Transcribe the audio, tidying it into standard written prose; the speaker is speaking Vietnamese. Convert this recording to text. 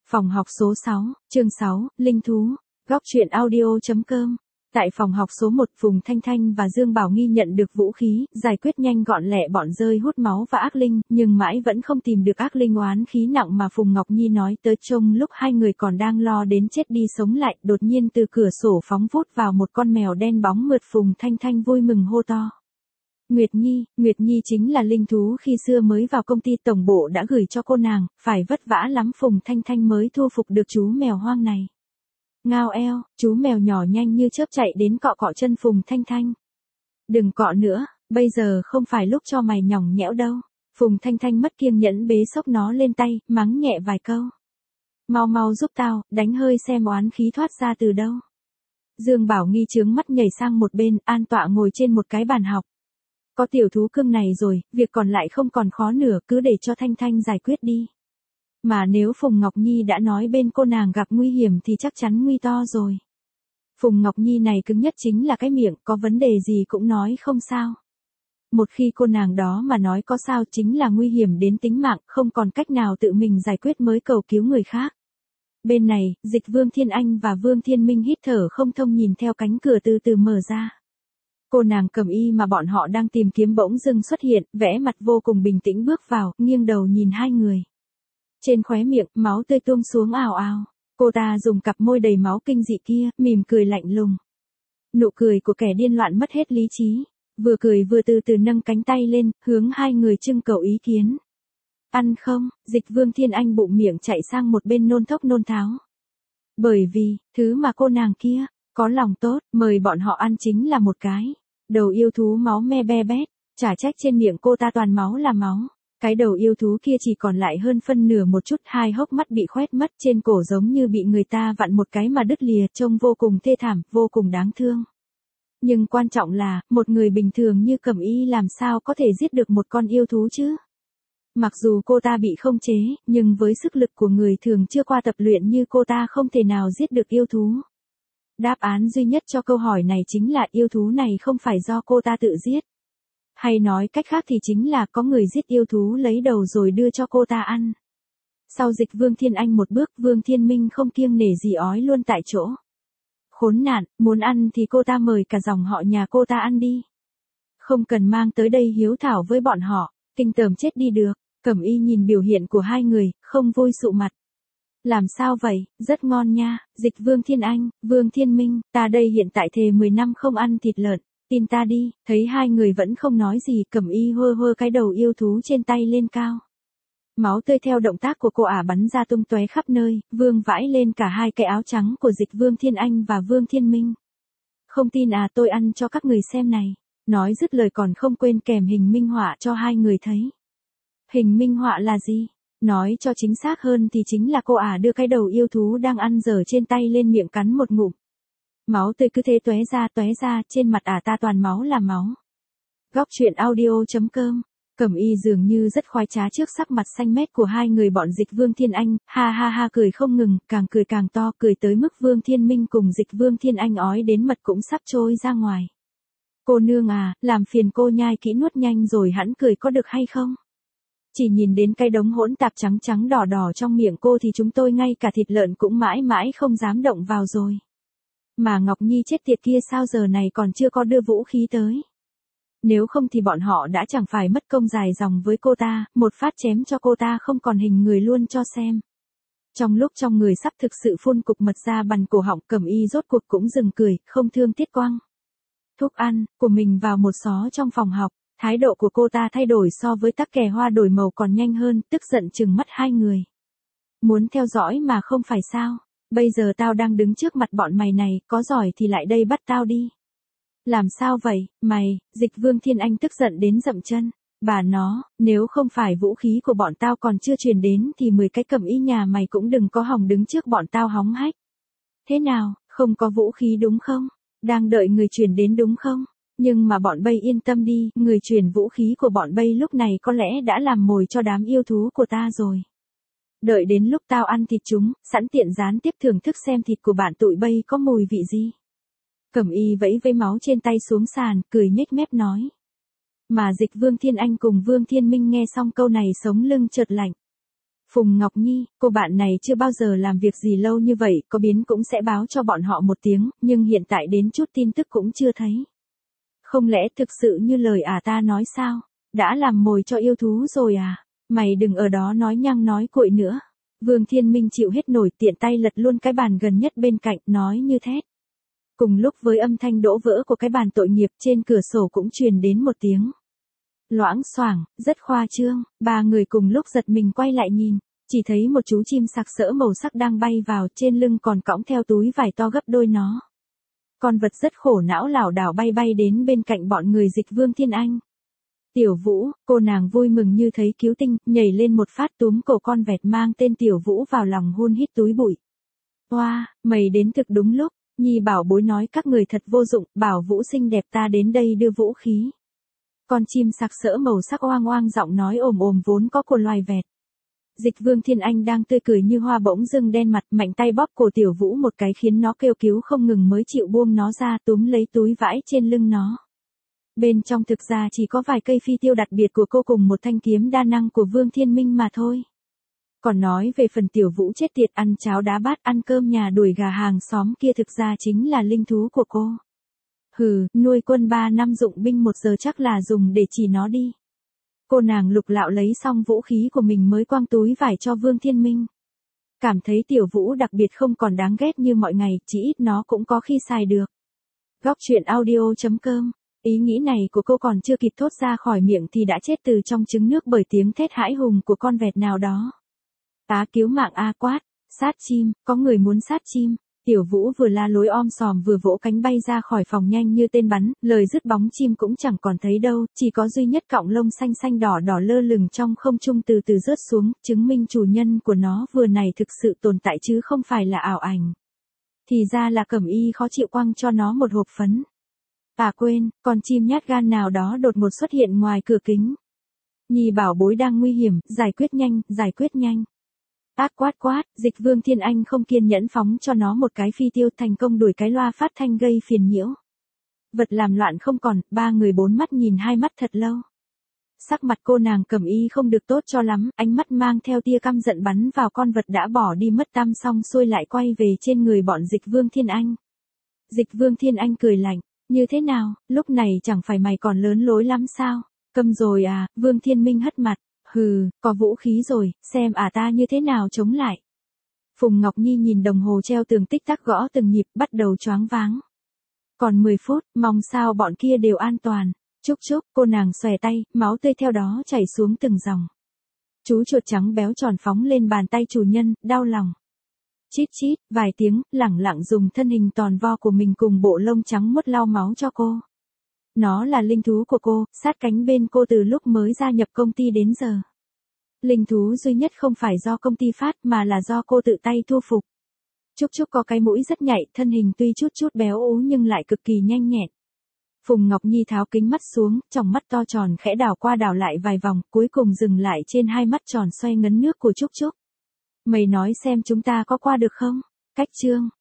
Phòng học số 6, chương 6, Linh thú. Góc truyện audio.com. Tại phòng học số 1, Phùng Thanh Thanh và Dương Bảo Nghi nhận được vũ khí, giải quyết nhanh gọn lẹ bọn rơi hút máu và ác linh, nhưng mãi vẫn không tìm được ác linh oán khí nặng mà Phùng Ngọc Nhi nói tới. Trông lúc hai người còn đang lo đến chết đi sống lại, đột nhiên từ cửa sổ phóng vút vào một con mèo đen bóng mượt. Phùng Thanh Thanh vui mừng hô to. Nguyệt Nhi chính là linh thú khi xưa mới vào công ty tổng bộ đã gửi cho cô nàng, phải vất vả lắm Phùng Thanh Thanh mới thu phục được chú mèo hoang này. Ngao eo, chú mèo nhỏ nhanh như chớp chạy đến cọ cọ chân Phùng Thanh Thanh. Đừng cọ nữa, bây giờ không phải lúc cho mày nhỏng nhẽo đâu. Phùng Thanh Thanh mất kiêng nhẫn bế xốc nó lên tay, mắng nhẹ vài câu. Mau giúp tao, đánh hơi xem oán khí thoát ra từ đâu. Dương Bảo Nghi trướng mắt nhảy sang một bên, an tọa ngồi trên một cái bàn học. Có tiểu thú cưng này rồi, việc còn lại không còn khó nữa, cứ để cho Thanh Thanh giải quyết đi. Mà nếu Phùng Ngọc Nhi đã nói bên cô nàng gặp nguy hiểm thì chắc chắn nguy to rồi. Phùng Ngọc Nhi này cứng nhất chính là cái miệng, có vấn đề gì cũng nói không sao. Một khi cô nàng đó mà nói có sao chính là nguy hiểm đến tính mạng, không còn cách nào tự mình giải quyết mới cầu cứu người khác. Bên này, Dịch Vương Thiên Anh và Vương Thiên Minh hít thở không thông nhìn theo cánh cửa từ từ mở ra. Cô nàng Cẩm Y mà bọn họ đang tìm kiếm bỗng dưng xuất hiện, vẻ mặt vô cùng bình tĩnh bước vào, nghiêng đầu nhìn hai người. Trên khóe miệng, máu tươi tuôn xuống ào ào. Cô ta dùng cặp môi đầy máu kinh dị kia, mỉm cười lạnh lùng. Nụ cười của kẻ điên loạn mất hết lý trí. Vừa cười vừa từ từ nâng cánh tay lên, hướng hai người trưng cầu ý kiến. Ăn không? Dịch Vương Thiên Anh bụng miệng chạy sang một bên nôn thốc nôn tháo. Bởi vì, thứ mà cô nàng kia có lòng tốt, mời bọn họ ăn chính là một cái đầu yêu thú máu me be bét, chả trách trên miệng cô ta toàn máu là máu. Cái đầu yêu thú kia chỉ còn lại hơn phân nửa một chút, hai hốc mắt bị khoét mất, trên cổ giống như bị người ta vặn một cái mà đứt lìa, trông vô cùng thê thảm, vô cùng đáng thương. Nhưng quan trọng là, một người bình thường như Cẩm Y làm sao có thể giết được một con yêu thú chứ? Mặc dù cô ta bị không chế, nhưng với sức lực của người thường chưa qua tập luyện như cô ta không thể nào giết được yêu thú. Đáp án duy nhất cho câu hỏi này chính là yêu thú này không phải do cô ta tự giết. Hay nói cách khác thì chính là có người giết yêu thú lấy đầu rồi đưa cho cô ta ăn. Sau Dịch Vương Thiên Anh một bước, Vương Thiên Minh không kiêng nể gì ói luôn tại chỗ. Khốn nạn, muốn ăn thì cô ta mời cả dòng họ nhà cô ta ăn đi. Không cần mang tới đây hiếu thảo với bọn họ, kinh tởm chết đi được. Cẩm Y nhìn biểu hiện của hai người, không vui sụ mặt. Làm sao vậy, rất ngon nha, Dịch Vương Thiên Anh, Vương Thiên Minh, ta đây hiện tại thề 10 năm không ăn thịt lợn, tin ta đi. Thấy hai người vẫn không nói gì, Cẩm Y hơ cái đầu yêu thú trên tay lên cao. Máu tươi theo động tác của cô ả bắn ra tung tóe khắp nơi, vương vãi lên cả hai cái áo trắng của Dịch Vương Thiên Anh và Vương Thiên Minh. Không tin à, tôi ăn cho các người xem này. Nói dứt lời còn không quên kèm hình minh họa cho hai người thấy. Hình minh họa là gì? Nói cho chính xác hơn thì chính là cô ả đưa cái đầu yêu thú đang ăn dở trên tay lên miệng cắn một ngụm. Máu tươi cứ thế tóe ra, trên mặt ả ta toàn máu là máu. Góc truyện audio.com. Cẩm Y dường như rất khoái trá trước sắc mặt xanh mét của hai người bọn Dịch Vương Thiên Anh, ha cười không ngừng, càng cười càng to, cười tới mức Vương Thiên Minh cùng Dịch Vương Thiên Anh ói đến mật cũng sắp trôi ra ngoài. Cô nương à, làm phiền cô nhai kỹ nuốt nhanh rồi hẵng cười có được hay không? Chỉ nhìn đến cái đống hỗn tạp trắng đỏ trong miệng cô thì chúng tôi ngay cả thịt lợn cũng mãi không dám động vào rồi. Mà Ngọc Nhi chết tiệt kia sao giờ này còn chưa có đưa vũ khí tới. Nếu không thì bọn họ đã chẳng phải mất công dài dòng với cô ta, một phát chém cho cô ta không còn hình người luôn cho xem. Trong lúc trong người sắp thực sự phun cục mật ra bằng cổ họng, Cẩm Y rốt cuộc cũng dừng cười, không thương tiếc quăng thuốc ăn của mình vào một xó trong phòng học. Thái độ của cô ta thay đổi so với tắc kè hoa đổi màu còn nhanh hơn, tức giận trừng mắt hai người. Muốn theo dõi mà không phải sao? Bây giờ tao đang đứng trước mặt bọn mày này, có giỏi thì lại đây bắt tao đi. Làm sao vậy, mày? Dịch Vương Thiên Anh tức giận đến dậm chân. Bà nó, nếu không phải vũ khí của bọn tao còn chưa truyền đến thì 10 cái Cẩm Y nhà mày cũng đừng có hòng đứng trước bọn tao hóng hách. Thế nào, không có vũ khí đúng không? Đang đợi người truyền đến đúng không? Nhưng mà bọn bây yên tâm đi, người truyền vũ khí của bọn bây lúc này có lẽ đã làm mồi cho đám yêu thú của ta rồi. Đợi đến lúc tao ăn thịt chúng, sẵn tiện gián tiếp thưởng thức xem thịt của bạn tụi bây có mùi vị gì. Cẩm Y vẫy máu trên tay xuống sàn, cười nhếch mép nói. Mà Dịch Vương Thiên Anh cùng Vương Thiên Minh nghe xong câu này sống lưng chợt lạnh. Phùng Ngọc Nhi, cô bạn này chưa bao giờ làm việc gì lâu như vậy, có biến cũng sẽ báo cho bọn họ một tiếng, nhưng hiện tại đến chút tin tức cũng chưa thấy. Không lẽ thực sự như lời ta nói sao? Đã làm mồi cho yêu thú rồi à? Mày đừng ở đó nói nhăng nói cuội nữa. Vương Thiên Minh chịu hết nổi, tiện tay lật luôn cái bàn gần nhất bên cạnh, nói như thét. Cùng lúc với âm thanh đổ vỡ của cái bàn tội nghiệp, trên cửa sổ cũng truyền đến một tiếng loãng xoảng, rất khoa trương. Ba người cùng lúc giật mình quay lại nhìn, chỉ thấy một chú chim sặc sỡ màu sắc đang bay vào, trên lưng còn cõng theo túi vải to gấp đôi nó. Con vật rất khổ não lảo đảo bay bay đến bên cạnh bọn người Dịch Vương Thiên Anh. Tiểu Vũ, cô nàng vui mừng như thấy cứu tinh, nhảy lên một phát túm cổ con vẹt mang tên Tiểu Vũ vào lòng hun hít túi bụi. Oa, mày đến thực đúng lúc. Nhi bảo bối nói các người thật vô dụng, bảo Vũ xinh đẹp ta đến đây đưa vũ khí. Con chim sặc sỡ màu sắc oang oang giọng nói ồm ồm vốn có của loài vẹt. Dịch Vương Thiên Anh đang tươi cười như hoa bỗng dưng đen mặt, mạnh tay bóp cổ Tiểu Vũ một cái khiến nó kêu cứu không ngừng mới chịu buông nó ra, túm lấy túi vải trên lưng nó. Bên trong thực ra chỉ có vài cây phi tiêu đặc biệt của cô cùng một thanh kiếm đa năng của Vương Thiên Minh mà thôi. Còn nói về phần Tiểu Vũ chết tiệt ăn cháo đá bát ăn cơm nhà đuổi gà hàng xóm kia thực ra chính là linh thú của cô. Hừ, nuôi quân 3 năm dụng binh 1 giờ chắc là dùng để chỉ nó đi. Cô nàng lục lạo lấy xong vũ khí của mình mới quăng túi vải cho Vương Thiên Minh. Cảm thấy Tiểu Vũ đặc biệt không còn đáng ghét như mọi ngày, chỉ ít nó cũng có khi xài được. Góc truyện audio.com. Ý nghĩ này của cô còn chưa kịp thốt ra khỏi miệng thì đã chết từ trong trứng nước bởi tiếng thét hãi hùng của con vẹt nào đó. Cứu mạng quát, sát chim, có người muốn sát chim. Tiểu Vũ vừa la lối om sòm vừa vỗ cánh bay ra khỏi phòng nhanh như tên bắn, lời dứt bóng chim cũng chẳng còn thấy đâu, chỉ có duy nhất cọng lông xanh xanh đỏ đỏ lơ lửng trong không trung từ từ rớt xuống, chứng minh chủ nhân của nó vừa này thực sự tồn tại chứ không phải là ảo ảnh. Thì ra là Cẩm Y khó chịu quăng cho nó một hộp phấn. Quên, con chim nhát gan nào đó đột ngột xuất hiện ngoài cửa kính. Nhi bảo bối đang nguy hiểm, giải quyết nhanh, giải quyết nhanh. Quát, Dịch Vương Thiên Anh không kiên nhẫn phóng cho nó một cái phi tiêu, thành công đuổi cái loa phát thanh gây phiền nhiễu. Vật làm loạn không còn, ba người bốn mắt nhìn hai mắt thật lâu. Sắc mặt cô nàng Cẩm Y không được tốt cho lắm, ánh mắt mang theo tia căm giận bắn vào con vật đã bỏ đi mất tăm xong xuôi lại quay về trên người bọn Dịch Vương Thiên Anh. Dịch Vương Thiên Anh cười lạnh, như thế nào, lúc này chẳng phải mày còn lớn lối lắm sao? Câm rồi à? Vương Thiên Minh hất mặt. Hừ, có vũ khí rồi, xem ta như thế nào chống lại. Phùng Ngọc Nhi nhìn đồng hồ treo tường tích tắc gõ từng nhịp, bắt đầu choáng váng. Còn 10 phút, mong sao bọn kia đều an toàn. Chúc, cô nàng xòe tay, máu tươi theo đó chảy xuống từng dòng. Chú chuột trắng béo tròn phóng lên bàn tay chủ nhân, đau lòng. Chít, vài tiếng, lẳng lặng dùng thân hình tròn vo của mình cùng bộ lông trắng muốt lau máu cho cô. Nó là linh thú của cô, sát cánh bên cô từ lúc mới gia nhập công ty đến giờ. Linh thú duy nhất không phải do công ty phát mà là do cô tự tay thu phục. Chúc có cái mũi rất nhạy, thân hình tuy chút béo ú nhưng lại cực kỳ nhanh nhẹn. Phùng Ngọc Nhi tháo kính mắt xuống, tròng mắt to tròn khẽ đảo qua đảo lại vài vòng, cuối cùng dừng lại trên hai mắt tròn xoay ngấn nước của Chúc. Mày nói xem chúng ta có qua được không? Cách chương.